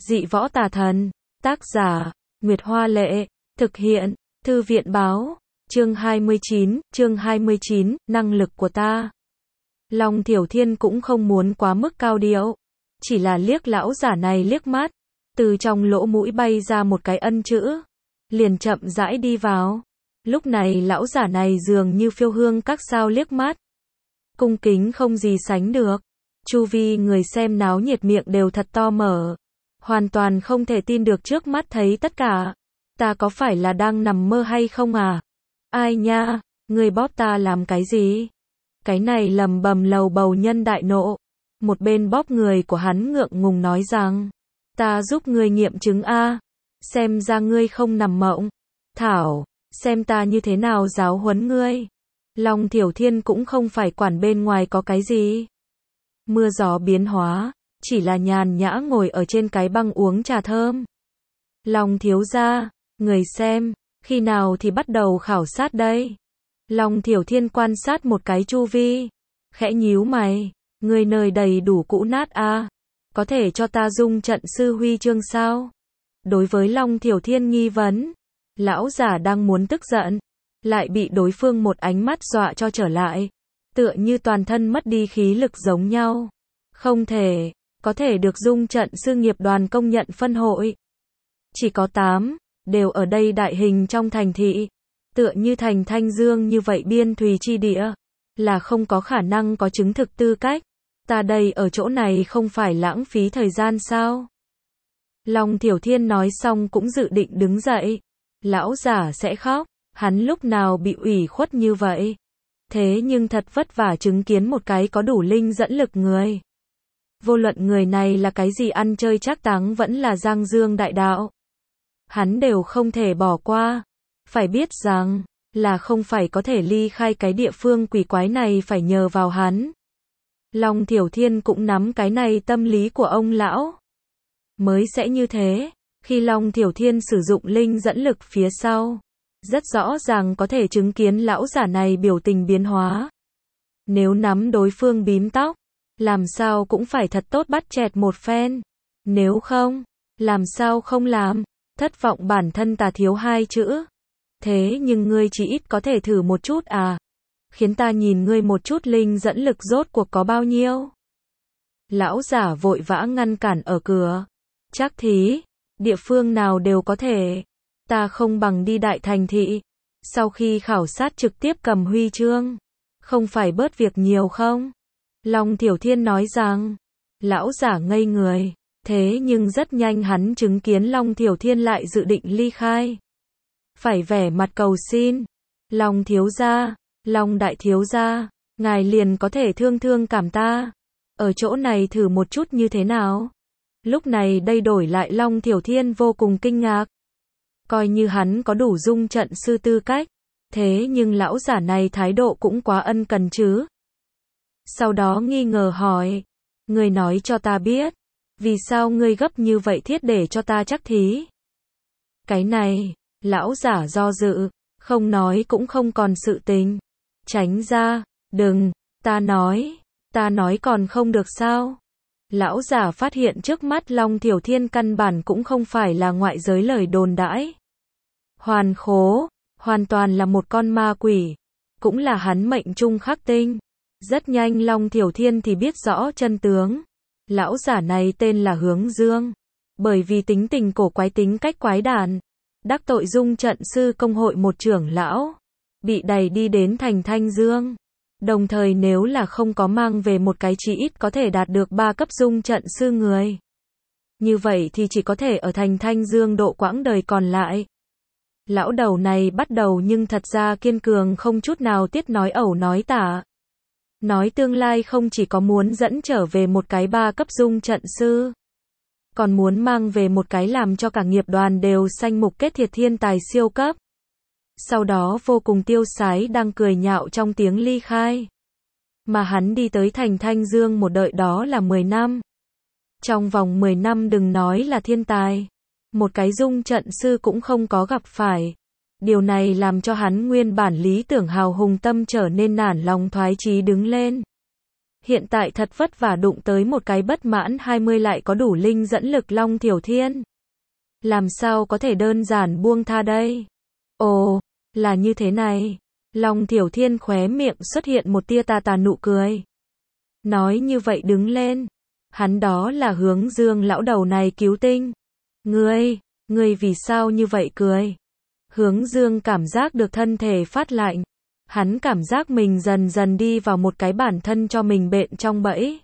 Dị võ tà thần. Tác giả, Nguyệt Hoa Lệ. Thực hiện, Thư viện Báo. Chương 29, năng lực của ta. Long Thiểu Thiên cũng không muốn quá mức cao điệu. Chỉ là liếc lão giả này liếc mắt. Từ trong lỗ mũi bay ra một cái ân chữ. Liền chậm rãi đi vào. Lúc này lão giả này dường như phiêu hương các sao liếc mắt. Cung kính không gì sánh được. Chu vi người xem náo nhiệt miệng đều thật to mở. Hoàn toàn không thể tin được trước mắt thấy tất cả. Ta có phải là đang nằm mơ hay không à? Ai nha, người bóp ta làm cái gì? Cái này lầm bầm lầu bầu nhân đại nộ. Một bên bóp người của hắn ngượng ngùng nói rằng, ta giúp ngươi nghiệm chứng a, xem ra ngươi không nằm mộng. Thảo, xem ta như thế nào giáo huấn ngươi. Long Thiểu Thiên cũng không phải quản bên ngoài có cái gì. Mưa gió biến hóa, chỉ là nhàn nhã ngồi ở trên cái băng uống trà thơm. Long thiếu gia, người xem, khi nào thì bắt đầu khảo sát đây? Long Thiểu Thiên quan sát một cái chu vi, khẽ nhíu mày, người nơi đầy đủ cũ nát a, có thể cho ta dung trận sư huy chương sao? Đối với Long Thiểu Thiên nghi vấn, lão giả đang muốn tức giận, lại bị đối phương một ánh mắt dọa cho trở lại, tựa như toàn thân mất đi khí lực giống nhau. Không thể, có thể được dung trận sư nghiệp đoàn công nhận phân hội. Chỉ có 8, đều ở đây đại hình trong thành thị. Tựa như thành Thanh Dương như vậy biên thùy chi địa, là không có khả năng có chứng thực tư cách. Ta đây ở chỗ này không phải lãng phí thời gian sao? Long Thiểu Thiên nói xong cũng dự định đứng dậy. Lão giả sẽ khóc, hắn lúc nào bị ủy khuất như vậy. Thế nhưng thật vất vả chứng kiến một cái có đủ linh dẫn lực người. Vô luận người này là cái gì ăn chơi trác táng vẫn là giang dương đại đạo. Hắn đều không thể bỏ qua. Phải biết rằng, là không phải có thể ly khai cái địa phương quỷ quái này phải nhờ vào hắn. Long Thiểu Thiên cũng nắm cái này tâm lý của ông lão. Mới sẽ như thế, khi Long Thiểu Thiên sử dụng linh dẫn lực phía sau, rất rõ ràng có thể chứng kiến lão giả này biểu tình biến hóa. Nếu nắm đối phương bím tóc, làm sao cũng phải thật tốt bắt chẹt một phen. Nếu không, làm sao không làm, thất vọng bản thân ta thiếu 2 chữ. Thế nhưng ngươi chỉ ít có thể thử một chút à? Khiến ta nhìn ngươi một chút linh dẫn lực rốt cuộc có bao nhiêu? Lão giả vội vã ngăn cản ở cửa. Chắc thí, địa phương nào đều có thể. Ta không bằng đi đại thành thị. Sau khi khảo sát trực tiếp cầm huy chương. Không phải bớt việc nhiều không? Long Thiểu Thiên nói rằng. Lão giả ngây người. Thế nhưng rất nhanh hắn chứng kiến Long Thiểu Thiên lại dự định ly khai. Phải vẻ mặt cầu xin. Long thiếu gia, Long đại thiếu gia, ngài liền có thể thương thương cảm ta. Ở chỗ này thử một chút như thế nào? Lúc này đây đổi lại Long Thiểu Thiên vô cùng kinh ngạc. Coi như hắn có đủ dung trận sư tư cách. Thế nhưng lão giả này thái độ cũng quá ân cần chứ. Sau đó nghi ngờ hỏi. Ngươi nói cho ta biết. Vì sao ngươi gấp như vậy thiết để cho ta chắc thí? Cái này, lão giả do dự, không nói cũng không còn sự tình. Tránh ra, đừng, ta nói còn không được sao? Lão giả phát hiện trước mắt Long Thiểu Thiên căn bản cũng không phải là ngoại giới lời đồn đãi. Hoàn khố, hoàn toàn là một con ma quỷ, cũng là hắn mệnh trung khắc tinh. Rất nhanh Long Thiểu Thiên thì biết rõ chân tướng. Lão giả này tên là Hướng Dương. Bởi vì tính tình cổ quái tính cách quái đản, đắc tội dung trận sư công hội một trưởng lão, bị đày đi đến thành Thanh Dương. Đồng thời nếu là không có mang về một cái chí ít có thể đạt được 3 cấp dung trận sư người. Như vậy thì chỉ có thể ở thành Thanh Dương độ quãng đời còn lại. Lão đầu này bắt đầu nhưng thật ra kiên cường không chút nào tiếc nói ẩu nói tả. Nói tương lai không chỉ có muốn dẫn trở về một cái 3 cấp dung trận sư, còn muốn mang về một cái làm cho cả nghiệp đoàn đều sanh mục kết thiệt thiên tài siêu cấp. Sau đó vô cùng tiêu sái đang cười nhạo trong tiếng ly khai. Mà hắn đi tới thành Thanh Dương một đợi đó là 10 năm. Trong vòng 10 năm đừng nói là thiên tài, một cái dung trận sư cũng không có gặp phải. Điều này làm cho hắn nguyên bản lý tưởng hào hùng tâm trở nên nản lòng thoái chí đứng lên. Hiện tại thật vất vả đụng tới một cái bất mãn 20 lại có đủ linh dẫn lực Long Thiểu Thiên. Làm sao có thể đơn giản buông tha đây? Ồ, là như thế này. Long Thiểu Thiên khóe miệng xuất hiện một tia tà tà nụ cười. Nói như vậy đứng lên. Hắn đó là Hướng Dương lão đầu này cứu tinh. Ngươi vì sao như vậy cười? Hướng Dương cảm giác được thân thể phát lạnh. Hắn cảm giác mình dần dần đi vào một cái bản thân cho mình bện trong bẫy.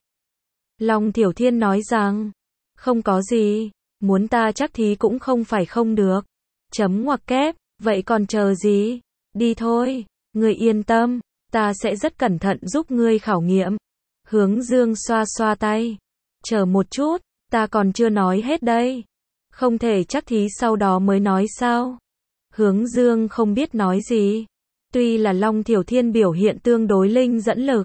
Long Thiểu Thiên nói rằng, không có gì, muốn ta chắc thí cũng không phải không được. Chấm ngoặc kép, vậy còn chờ gì? Đi thôi, ngươi yên tâm, ta sẽ rất cẩn thận giúp ngươi khảo nghiệm. Hướng Dương xoa xoa tay. Chờ một chút, ta còn chưa nói hết đây. Không thể chắc thí sau đó mới nói sao? Hướng Dương không biết nói gì. Tuy là Long Thiểu Thiên biểu hiện tương đối linh dẫn lực.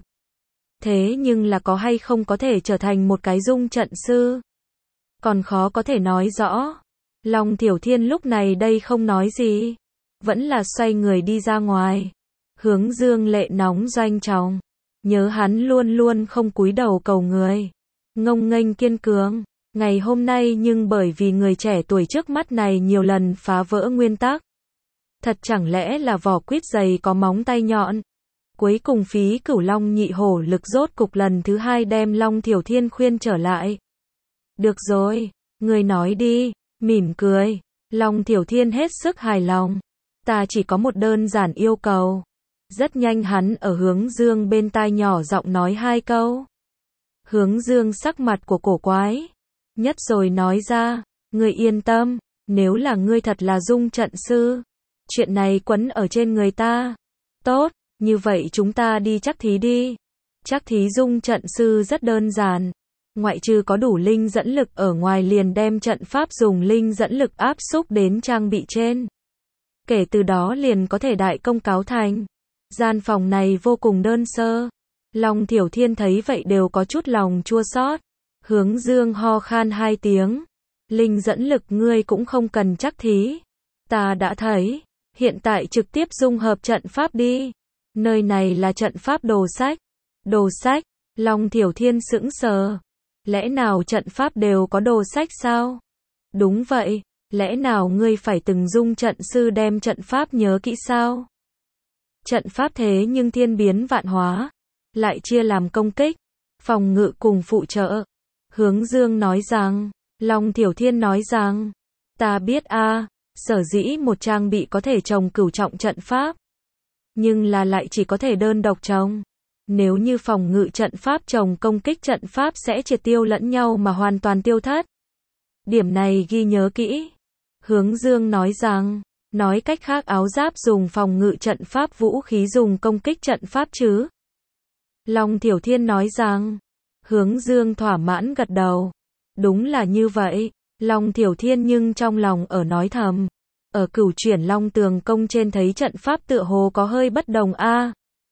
Thế nhưng là có hay không có thể trở thành một cái dung trận sư? Còn khó có thể nói rõ. Long Thiểu Thiên lúc này đây không nói gì. Vẫn là xoay người đi ra ngoài. Hướng Dương lệ nóng doanh trọng. Nhớ hắn luôn luôn không cúi đầu cầu người. Ngông nghênh kiên cường. Ngày hôm nay nhưng bởi vì người trẻ tuổi trước mắt này nhiều lần phá vỡ nguyên tắc. Thật chẳng lẽ là vỏ quýt dày có móng tay nhọn. Cuối cùng Phí Cửu Long nhị hổ lực rốt cục lần thứ 2 đem Long Thiểu Thiên khuyên trở lại. Được rồi, người nói đi, mỉm cười. Long Thiểu Thiên hết sức hài lòng. Ta chỉ có một đơn giản yêu cầu. Rất nhanh hắn ở Hướng Dương bên tai nhỏ giọng nói 2 câu. Hướng Dương sắc mặt của cổ quái. Nhất rồi nói ra, ngươi yên tâm, nếu là ngươi thật là dung trận sư. Chuyện này quấn ở trên người ta. Tốt, như vậy chúng ta đi chắc thí đi. Chắc thí dung trận sư rất đơn giản. Ngoại trừ có đủ linh dẫn lực ở ngoài liền đem trận pháp dùng linh dẫn lực áp xúc đến trang bị trên. Kể từ đó liền có thể đại công cáo thành. Gian phòng này vô cùng đơn sơ. Long Thiểu Thiên thấy vậy đều có chút lòng chua xót. Hướng Dương ho khan 2 tiếng. Linh dẫn lực ngươi cũng không cần chắc thí. Ta đã thấy. Hiện tại trực tiếp dung hợp trận pháp đi. Nơi này là trận pháp đồ sách. Đồ sách? Long Thiểu Thiên sững sờ. Lẽ nào trận pháp đều có đồ sách sao? Đúng vậy. Lẽ nào ngươi phải từng dung trận sư đem trận pháp nhớ kỹ sao? Trận pháp thế nhưng thiên biến vạn hóa. Lại chia làm công kích, phòng ngự cùng phụ trợ. Hướng Dương nói rằng, Long Thiểu Thiên nói rằng, ta biết a, sở dĩ một trang bị có thể trồng cửu trọng trận pháp. Nhưng là lại chỉ có thể đơn độc trồng. Nếu như phòng ngự trận pháp trồng công kích trận pháp sẽ triệt tiêu lẫn nhau mà hoàn toàn tiêu thất. Điểm này ghi nhớ kỹ. Hướng Dương nói rằng, nói cách khác áo giáp dùng phòng ngự trận pháp vũ khí dùng công kích trận pháp chứ. Long Thiểu Thiên nói rằng, Hướng Dương thỏa mãn gật đầu. Đúng là như vậy. Long Thiểu Thiên nhưng trong lòng ở nói thầm. Ở Cửu Chuyển Long Tường Công trên thấy trận pháp tựa hồ có hơi bất đồng a.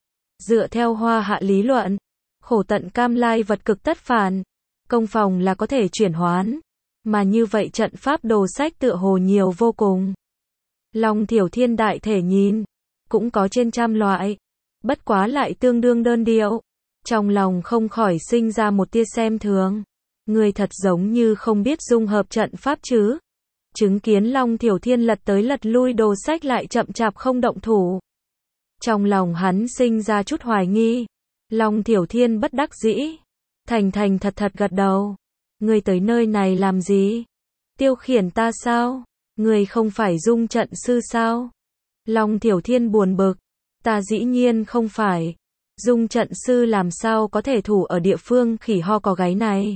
Dựa theo Hoa Hạ lý luận, khổ tận cam lai vật cực tất phản. Công phòng là có thể chuyển hoán. Mà như vậy trận pháp đồ sách tựa hồ nhiều vô cùng. Long Thiểu Thiên đại thể nhìn. Cũng có trên trăm loại. Bất quá lại tương đương đơn điệu. Trong lòng không khỏi sinh ra một tia xem thường. Người thật giống như không biết dung hợp trận pháp chứ. Chứng kiến Long Thiểu Thiên lật tới lật lui đồ sách lại chậm chạp không động thủ. Trong lòng hắn sinh ra chút hoài nghi. Long Thiểu Thiên bất đắc dĩ. Thành thật gật đầu. Người tới nơi này làm gì? Tiêu khiển ta sao? Người không phải dung trận sư sao? Long Thiểu Thiên buồn bực. Ta dĩ nhiên không phải. Dung trận sư làm sao có thể thủ ở địa phương khỉ ho có gáy này?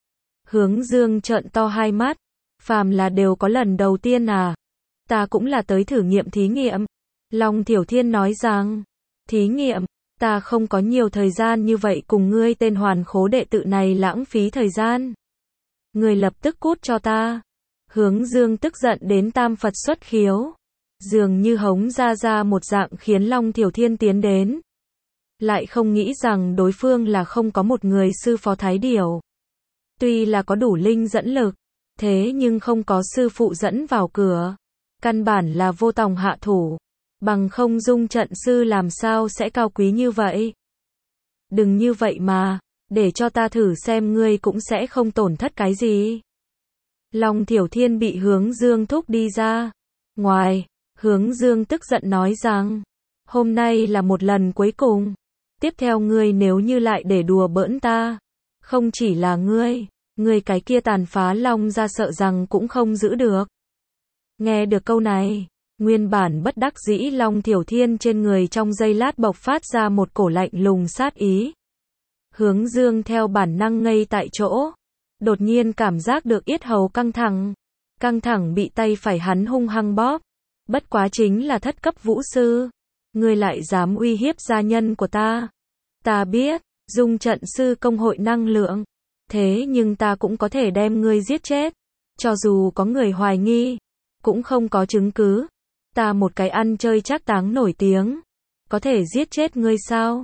Hướng Dương trợn to 2 mắt. Phàm là đều có lần đầu tiên à? Ta cũng là tới thử nghiệm thí nghiệm. Long Thiểu Thiên nói rằng, thí nghiệm, ta không có nhiều thời gian như vậy cùng ngươi tên hoàn khố đệ tự này lãng phí thời gian. Ngươi lập tức cút cho ta. Hướng Dương tức giận đến tam Phật xuất khiếu. Dường như hống ra một dạng khiến Long Thiểu Thiên tiến đến. Lại không nghĩ rằng đối phương là không có một người sư phó thái điểu. Tuy là có đủ linh dẫn lực, thế nhưng không có sư phụ dẫn vào cửa. Căn bản là vô tòng hạ thủ. Bằng không dung trận sư làm sao sẽ cao quý như vậy. Đừng như vậy mà, để cho ta thử xem ngươi cũng sẽ không tổn thất cái gì. Long Thiểu Thiên bị Hướng Dương thúc đi ra. Ngoài, Hướng Dương tức giận nói rằng, hôm nay là một lần cuối cùng. Tiếp theo ngươi nếu như lại để đùa bỡn ta, không chỉ là ngươi cái kia tàn phá long ra sợ rằng cũng không giữ được. Nghe được câu này, nguyên bản bất đắc dĩ Long Thiểu Thiên trên người trong giây lát bộc phát ra một cổ lạnh lùng sát ý. Hướng Dương theo bản năng ngây tại chỗ, đột nhiên cảm giác được yết hầu căng thẳng bị tay phải hắn hung hăng bóp. Bất quá chính là thất cấp vũ sư, ngươi lại dám uy hiếp gia nhân của ta. Ta biết, dung trận sư công hội năng lượng, thế nhưng ta cũng có thể đem ngươi giết chết. Cho dù có người hoài nghi, cũng không có chứng cứ. Ta một cái ăn chơi trác táng nổi tiếng, có thể giết chết ngươi sao?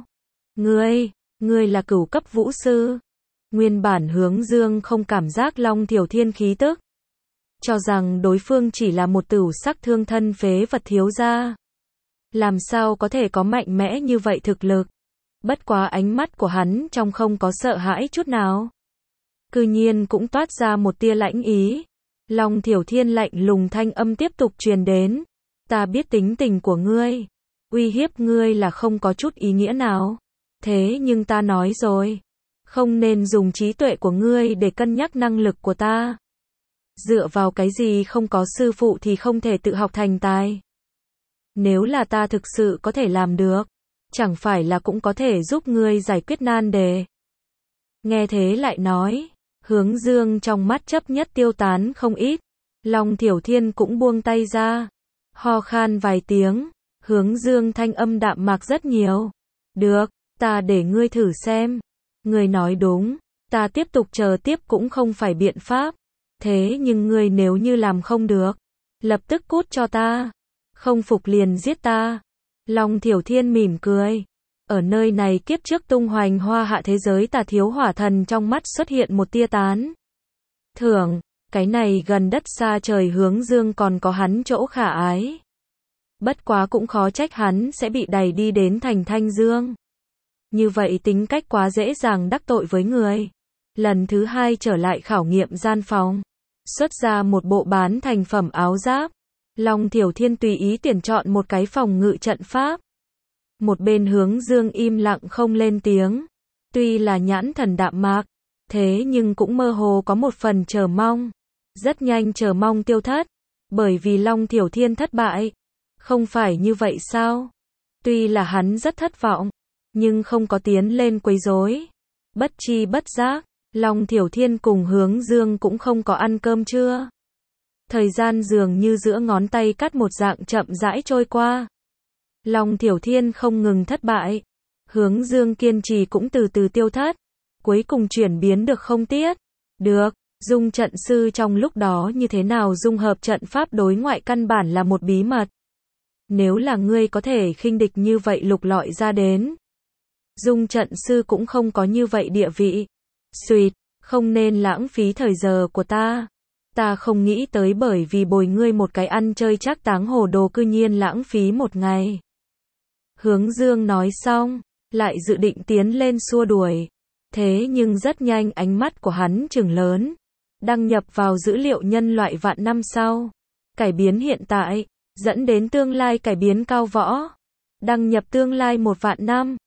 Ngươi là cửu cấp vũ sư. Nguyên bản Hướng Dương không cảm giác Long Thiểu Thiên khí tức, cho rằng đối phương chỉ là một tửu sắc thương thân phế vật thiếu gia. Làm sao có thể có mạnh mẽ như vậy thực lực? Bất quá ánh mắt của hắn trong không có sợ hãi chút nào. Cư nhiên cũng toát ra một tia lãnh ý. Long Thiểu Thiên lạnh lùng thanh âm tiếp tục truyền đến. Ta biết tính tình của ngươi. Uy hiếp ngươi là không có chút ý nghĩa nào. Thế nhưng ta nói rồi. Không nên dùng trí tuệ của ngươi để cân nhắc năng lực của ta. Dựa vào cái gì không có sư phụ thì không thể tự học thành tài. Nếu là ta thực sự có thể làm được, chẳng phải là cũng có thể giúp ngươi giải quyết nan đề. Nghe thế lại nói, Hướng Dương trong mắt chấp nhất tiêu tán không ít. Long Thiểu Thiên cũng buông tay ra, ho khan vài tiếng. Hướng Dương thanh âm đạm mạc rất nhiều. Được, ta để ngươi thử xem. Ngươi nói đúng, ta tiếp tục chờ tiếp cũng không phải biện pháp. Thế nhưng ngươi nếu như làm không được, lập tức cút cho ta. Không phục liền giết ta. Long Thiểu Thiên mỉm cười. Ở nơi này kiếp trước tung hoành hoa hạ thế giới Tà Thiếu Hỏa Thần trong mắt xuất hiện một tia tán thưởng. Cái này gần đất xa trời Hướng Dương còn có hắn chỗ khả ái. Bất quá cũng khó trách hắn sẽ bị đày đi đến thành Thanh Dương. Như vậy tính cách quá dễ dàng đắc tội với người. Lần thứ hai trở lại khảo nghiệm gian phòng, xuất ra một bộ bán thành phẩm áo giáp. Long Thiểu Thiên tùy ý tuyển chọn một cái phòng ngự trận pháp. Một bên Hướng Dương im lặng không lên tiếng. Tuy là nhãn thần đạm mạc, thế nhưng cũng mơ hồ có một phần chờ mong. Rất nhanh chờ mong tiêu thất, bởi vì Long Thiểu Thiên thất bại. Không phải như vậy sao? Tuy là hắn rất thất vọng, nhưng không có tiến lên quấy rối. Bất chi bất giác, Long Thiểu Thiên cùng Hướng Dương cũng không có ăn cơm trưa. Thời gian dường như giữa ngón tay cắt một dạng chậm rãi trôi qua. Long Thiểu Thiên không ngừng thất bại. Hướng Dương kiên trì cũng từ từ tiêu thất. Cuối cùng chuyển biến được không tiết. Được, dung trận sư trong lúc đó như thế nào dung hợp trận pháp đối ngoại căn bản là một bí mật. Nếu là ngươi có thể khinh địch như vậy lục lọi ra đến. Dung trận sư cũng không có như vậy địa vị. Xuyệt, không nên lãng phí thời giờ của ta. Ta không nghĩ tới bởi vì bồi ngươi một cái ăn chơi trác táng hồ đồ cư nhiên lãng phí một ngày. Hướng Dương nói xong, lại dự định tiến lên xua đuổi. Thế nhưng rất nhanh ánh mắt của hắn trừng lớn. Đăng nhập vào dữ liệu nhân loại vạn năm sau. Cải biến hiện tại, dẫn đến tương lai cải biến cao võ. Đăng nhập tương lai 1 vạn năm.